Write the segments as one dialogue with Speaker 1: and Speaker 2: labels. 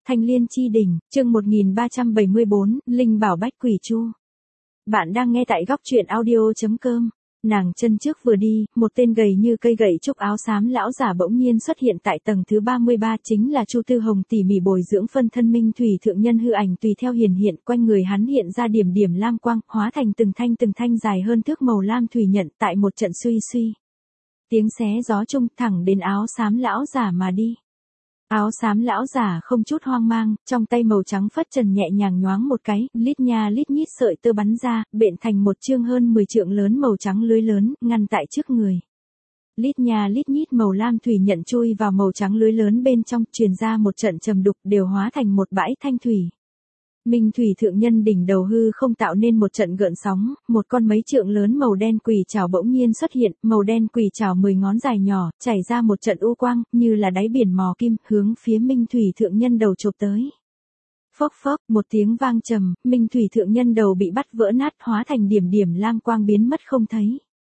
Speaker 1: Thanh Liên Chi Đỉnh, chương 1374, Linh Bảo Bách Quỷ Chu. Bạn đang nghe tại góc truyện audio.com. Nàng chân trước vừa đi, một tên gầy như cây gậy trúc áo xám lão giả bỗng nhiên xuất hiện tại tầng thứ 33, chính là Chu Tư Hồng tỉ mỉ bồi dưỡng phân thân Minh Thủy thượng nhân hư ảnh tùy theo hiển hiện, quanh người hắn hiện ra điểm điểm lam quang, hóa thành từng thanh dài hơn thước màu lam thủy nhận, tại một trận suy. Tiếng xé gió trung thẳng đến áo xám lão giả mà đi. Áo xám lão giả không chút hoang mang, trong tay màu trắng phất trần nhẹ nhàng nhoáng một cái, lít nha lít nhít sợi tơ bắn ra, bện thành một chương hơn 10 trượng lớn màu trắng lưới lớn, ngăn tại trước người. Lít nha lít nhít màu lam thủy nhận chui vào màu trắng lưới lớn bên trong, truyền ra một trận trầm đục, đều hóa thành một bãi thanh thủy. Minh Thủy thượng nhân đỉnh đầu hư không tạo nên một trận gợn sóng, một con mấy trượng lớn màu đen quỷ trảo bỗng nhiên xuất hiện, màu đen quỷ trảo 10 ngón dài nhỏ, chảy ra một trận u quang, như là đáy biển mò kim, hướng phía Minh Thủy thượng nhân đầu chộp tới. Phốc phốc, một tiếng vang trầm, Minh Thủy thượng nhân đầu bị bắt vỡ nát, hóa thành điểm điểm lam quang biến mất không thấy.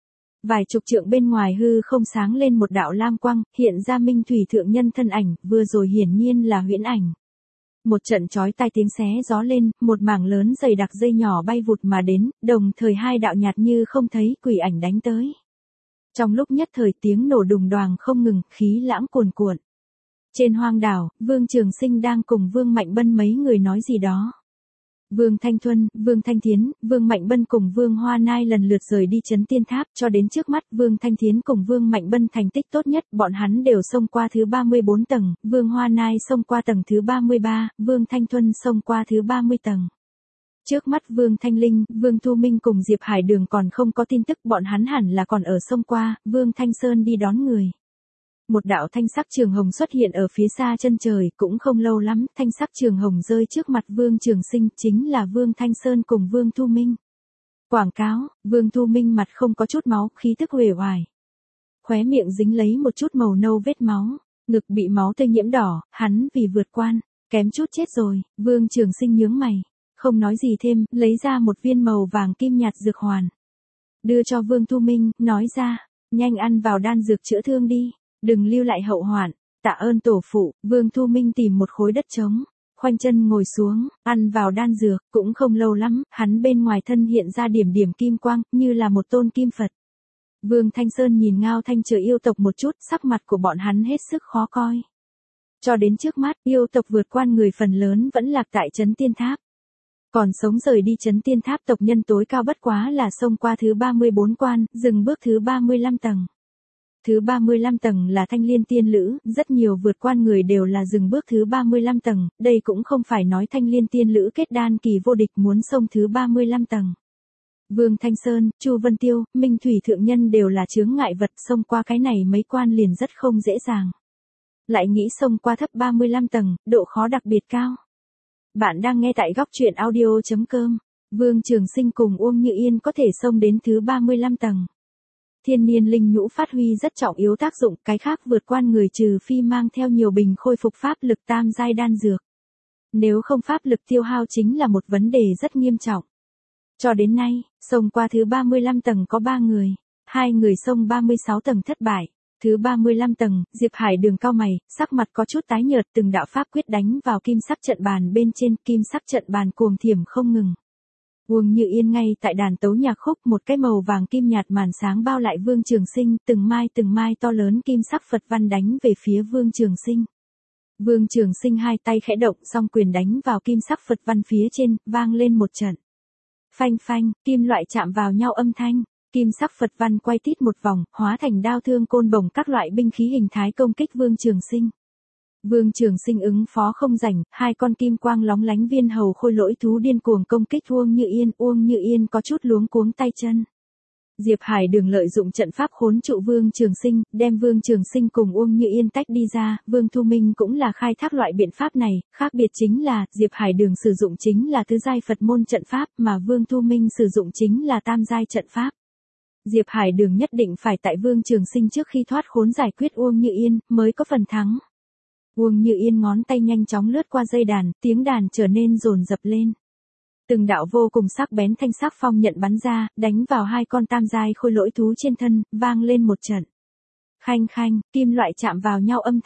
Speaker 1: Vài chục trượng bên ngoài hư không sáng lên một đạo lam quang, hiện ra Minh Thủy thượng nhân thân ảnh, vừa rồi hiển nhiên là huyễn ảnh. Một trận chói tai tiếng xé gió lên, một mảng lớn dày đặc dây nhỏ bay vụt mà đến, đồng thời hai đạo nhạt như không thấy quỷ ảnh đánh tới. Trong lúc nhất thời tiếng nổ đùng đoàng không ngừng, khí lãng cuồn cuộn. Trên hoang đảo, Vương Trường Sinh đang cùng Vương Mạnh Bân mấy người nói gì đó. Vương Thanh Thuân, Vương Thanh Thiến, Vương Mạnh Bân cùng Vương Hoa Nai lần lượt rời đi Trấn Tiên Tháp, cho đến trước mắt Vương Thanh Thiến cùng Vương Mạnh Bân thành tích tốt nhất, bọn hắn đều xông qua thứ 34 tầng, Vương Hoa Nai xông qua tầng thứ 33, Vương Thanh Thuân xông qua thứ 30 tầng. Trước mắt Vương Thanh Linh, Vương Thu Minh cùng Diệp Hải Đường còn không có tin tức, bọn hắn hẳn là còn ở xông qua, Vương Thanh Sơn đi đón người. Một đạo thanh sắc trường hồng xuất hiện ở phía xa chân trời, cũng không lâu lắm, thanh sắc trường hồng rơi trước mặt Vương Trường Sinh, chính là Vương Thanh Sơn cùng Vương Thu Minh. Quảng cáo, Vương Thu Minh mặt không có chút máu, khí tức uể oải. Khóe miệng dính lấy một chút màu nâu vết máu, ngực bị máu tươi nhiễm đỏ, hắn vì vượt quan, kém chút chết rồi. Vương Trường Sinh nhướng mày, không nói gì thêm, lấy ra một viên màu vàng kim nhạt dược hoàn. Đưa cho Vương Thu Minh, nói ra, nhanh ăn vào đan dược chữa thương đi. Đừng lưu lại hậu hoạn, tạ ơn tổ phụ. Vương Thu Minh tìm một khối đất trống, khoanh chân ngồi xuống, ăn vào đan dược, cũng không lâu lắm, hắn bên ngoài thân hiện ra điểm điểm kim quang, như là một tôn kim Phật. Vương Thanh Sơn nhìn Ngao Thanh Trời yêu tộc một chút, sắc mặt của bọn hắn hết sức khó coi. Cho đến trước mắt, yêu tộc vượt quan người phần lớn vẫn lạc tại Trấn Tiên Tháp. Còn sống rời đi Trấn Tiên Tháp tộc nhân tối cao bất quá là xông qua thứ 34 quan, dừng bước thứ 35 tầng. Thứ 35 tầng là Thanh Liên tiên lữ, rất nhiều vượt quan người đều là dừng bước thứ 35 tầng, đây cũng không phải nói Thanh Liên tiên lữ kết đan kỳ vô địch muốn xông thứ 35 tầng. Vương Thanh Sơn, Chu Vân Tiêu, Minh Thủy thượng nhân đều là chướng ngại vật, xông qua cái này mấy quan liền rất không dễ dàng. Lại nghĩ xông qua thấp 35 tầng, độ khó đặc biệt cao. Bạn đang nghe tại góc truyện audio.com. Vương Trường Sinh cùng Uông Như Yên có thể xông đến thứ 35 tầng. Thiên niên linh nhũ phát huy rất trọng yếu tác dụng, cái khác vượt quan người trừ phi mang theo nhiều bình khôi phục pháp lực tam giai đan dược. Nếu không pháp lực tiêu hao chính là một vấn đề rất nghiêm trọng. Cho đến nay, xông qua thứ 35 tầng có 3 người, 2 người xông 36 tầng thất bại. Thứ 35 tầng, Diệp Hải Đường cau mày, sắc mặt có chút tái nhợt, từng đạo pháp quyết đánh vào kim sắc trận bàn bên trên, kim sắc trận bàn cuồng thiểm không ngừng. Uông Như Yên ngay tại đàn tấu nhạc khúc, một cái màu vàng kim nhạt màn sáng bao lại Vương Trường Sinh, từng mai to lớn kim sắc Phật văn đánh về phía Vương Trường Sinh. Vương Trường Sinh hai tay khẽ động, song quyền đánh vào kim sắc Phật văn phía trên, vang lên một trận. Phanh phanh, kim loại chạm vào nhau âm thanh, kim sắc Phật văn quay tít một vòng, hóa thành đao thương côn bổng các loại binh khí hình thái công kích Vương Trường Sinh. Vương Trường Sinh ứng phó không rảnh, hai con kim quang lóng lánh viên hầu khôi lỗi thú điên cuồng công kích Uông Như Yên có chút luống cuống tay chân. Diệp Hải Đường lợi dụng trận pháp khốn trụ Vương Trường Sinh, đem Vương Trường Sinh cùng Uông Như Yên tách đi ra, Vương Thu Minh cũng là khai thác loại biện pháp này, khác biệt chính là, Diệp Hải Đường sử dụng chính là tứ giai Phật môn trận pháp, mà Vương Thu Minh sử dụng chính là tam giai trận pháp. Diệp Hải Đường nhất định phải tại Vương Trường Sinh trước khi thoát khốn giải quyết Uông Như Yên, mới có phần thắng. Uông Như Yên ngón tay nhanh chóng lướt qua dây đàn, tiếng đàn trở nên dồn dập lên. Từng đạo vô cùng sắc bén thanh sắc phong nhận bắn ra, đánh vào hai con tam giai khôi lỗi thú trên thân, vang lên một trận. Khanh khanh, kim loại chạm vào nhau âm thanh,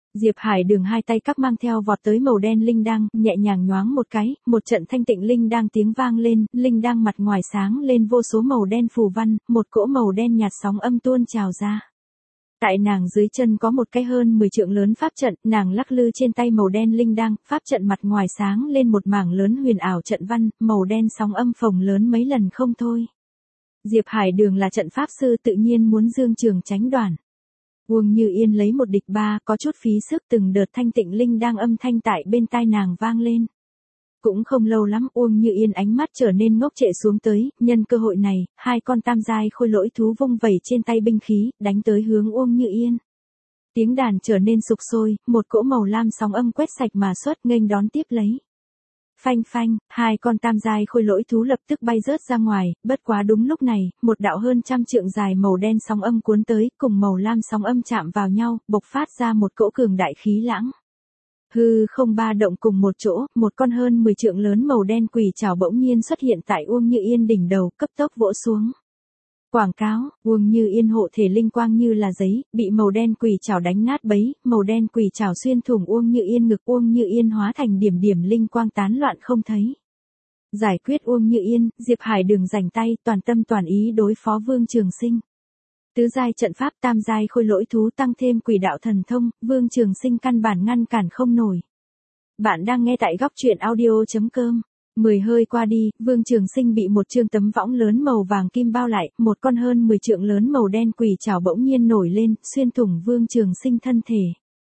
Speaker 1: Diệp Hải Đường hai tay các mang theo vọt tới màu đen linh đăng, nhẹ nhàng nhoáng một cái, một trận thanh tịnh linh đăng tiếng vang lên, linh đăng mặt ngoài sáng lên vô số màu đen phù văn, một cỗ màu đen nhạt sóng âm tuôn trào ra. Tại nàng dưới chân có một cái hơn 10 trượng lớn pháp trận, nàng lắc lư trên tay màu đen linh đăng, pháp trận mặt ngoài sáng lên một mảng lớn huyền ảo trận văn, màu đen sóng âm phồng lớn mấy lần không thôi. Diệp Hải Đường là trận pháp sư tự nhiên muốn dương trường tránh đoàn. Uông Như Yên lấy một địch ba, có chút phí sức, từng đợt thanh tịnh linh đang âm thanh tại bên tai nàng vang lên. Cũng không lâu lắm Uông Như Yên ánh mắt trở nên ngốc trệ xuống tới, nhân cơ hội này, hai con tam giai khôi lỗi thú vung vẩy trên tay binh khí, đánh tới hướng Uông Như Yên. Tiếng đàn trở nên sục sôi, một cỗ màu lam sóng âm quét sạch mà xuất nghênh đón tiếp lấy. Phanh phanh, hai con tam giai khôi lỗi thú lập tức bay rớt ra ngoài, bất quá đúng lúc này, một đạo hơn trăm trượng dài màu đen sóng âm cuốn tới, cùng màu lam sóng âm chạm vào nhau, bộc phát ra một cỗ cường đại khí lãng. Hư không ba động cùng một chỗ, một con hơn 10 trượng lớn màu đen quỷ trảo bỗng nhiên xuất hiện tại Uông Như Yên đỉnh đầu, cấp tốc vỗ xuống. Quảng cáo, Uông Như Yên hộ thể linh quang như là giấy, bị màu đen quỷ trảo đánh nát bấy, màu đen quỷ trảo xuyên thủng Uông Như Yên ngực, Uông Như Yên hóa thành điểm điểm linh quang tán loạn không thấy. Giải quyết Uông Như Yên, Diệp Hải Đường rảnh tay, toàn tâm toàn ý đối phó Vương Trường Sinh. Tứ giai trận pháp, tam giai khôi lỗi thú tăng thêm quỷ đạo thần thông, Vương Trường Sinh căn bản ngăn cản không nổi. Bạn đang nghe tại góc truyện audio.com. 10 hơi qua đi, Vương Trường Sinh bị một trương tấm võng lớn màu vàng kim bao lại, một con hơn 10 trượng lớn màu đen quỷ trảo bỗng nhiên nổi lên, xuyên thủng Vương Trường Sinh thân thể.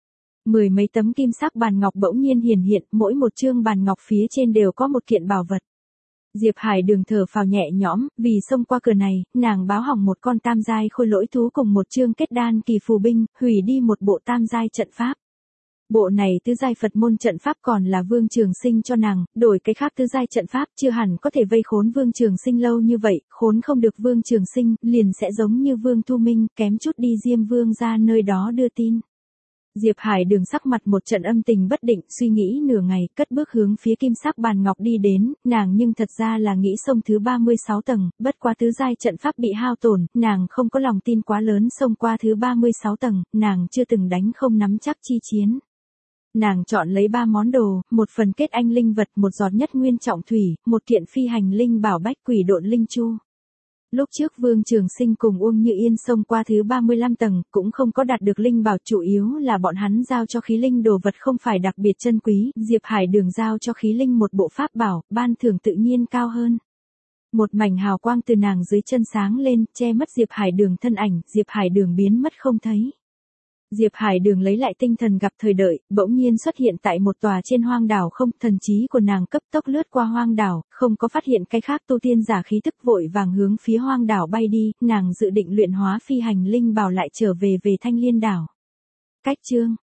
Speaker 1: 10 mấy tấm kim sắc bàn ngọc bỗng nhiên hiển hiện, mỗi một trương bàn ngọc phía trên đều có một kiện bảo vật. Diệp Hải Đường thở phào nhẹ nhõm, vì xông qua cửa này, nàng báo hỏng một con tam giai khôi lỗi thú cùng một trương kết đan kỳ phù binh, hủy đi một bộ tam giai trận pháp. Bộ này tứ giai Phật môn trận pháp còn là Vương Trường Sinh cho nàng, đổi cái khác tứ giai trận pháp chưa hẳn có thể vây khốn Vương Trường Sinh lâu như vậy, khốn không được Vương Trường Sinh, liền sẽ giống như Vương Thu Minh, kém chút đi Diêm Vương ra nơi đó đưa tin. Diệp Hải Đường sắc mặt một trận âm tình bất định, suy nghĩ nửa ngày, cất bước hướng phía kim sắc bàn ngọc đi đến, nàng nhưng thật ra là nghĩ xông thứ 36 tầng, bất quá tứ giai trận pháp bị hao tổn, nàng không có lòng tin quá lớn xông qua thứ 36 tầng, nàng chưa từng đánh không nắm chắc chi chiến. Nàng chọn lấy 3 món đồ, một phần kết anh linh vật, một giọt nhất nguyên trọng thủy, một kiện phi hành linh bảo bách quỷ độn linh chu. Lúc trước Vương Trường Sinh cùng Uông Như Yên xông qua thứ 35 tầng, cũng không có đạt được linh bảo, chủ yếu là bọn hắn giao cho khí linh đồ vật không phải đặc biệt chân quý, Diệp Hải Đường giao cho khí linh một bộ pháp bảo, ban thưởng tự nhiên cao hơn. Một mảnh hào quang từ nàng dưới chân sáng lên, che mất Diệp Hải Đường thân ảnh, Diệp Hải Đường biến mất không thấy. Diệp Hải Đường lấy lại tinh thần gặp thời đợi, bỗng nhiên xuất hiện tại một tòa trên hoang đảo không, thần trí của nàng cấp tốc lướt qua hoang đảo, không có phát hiện cái khác tu tiên giả khí tức vội vàng hướng phía hoang đảo bay đi, nàng dự định luyện hóa phi hành linh bảo lại trở về Thanh Liên đảo. Cách chương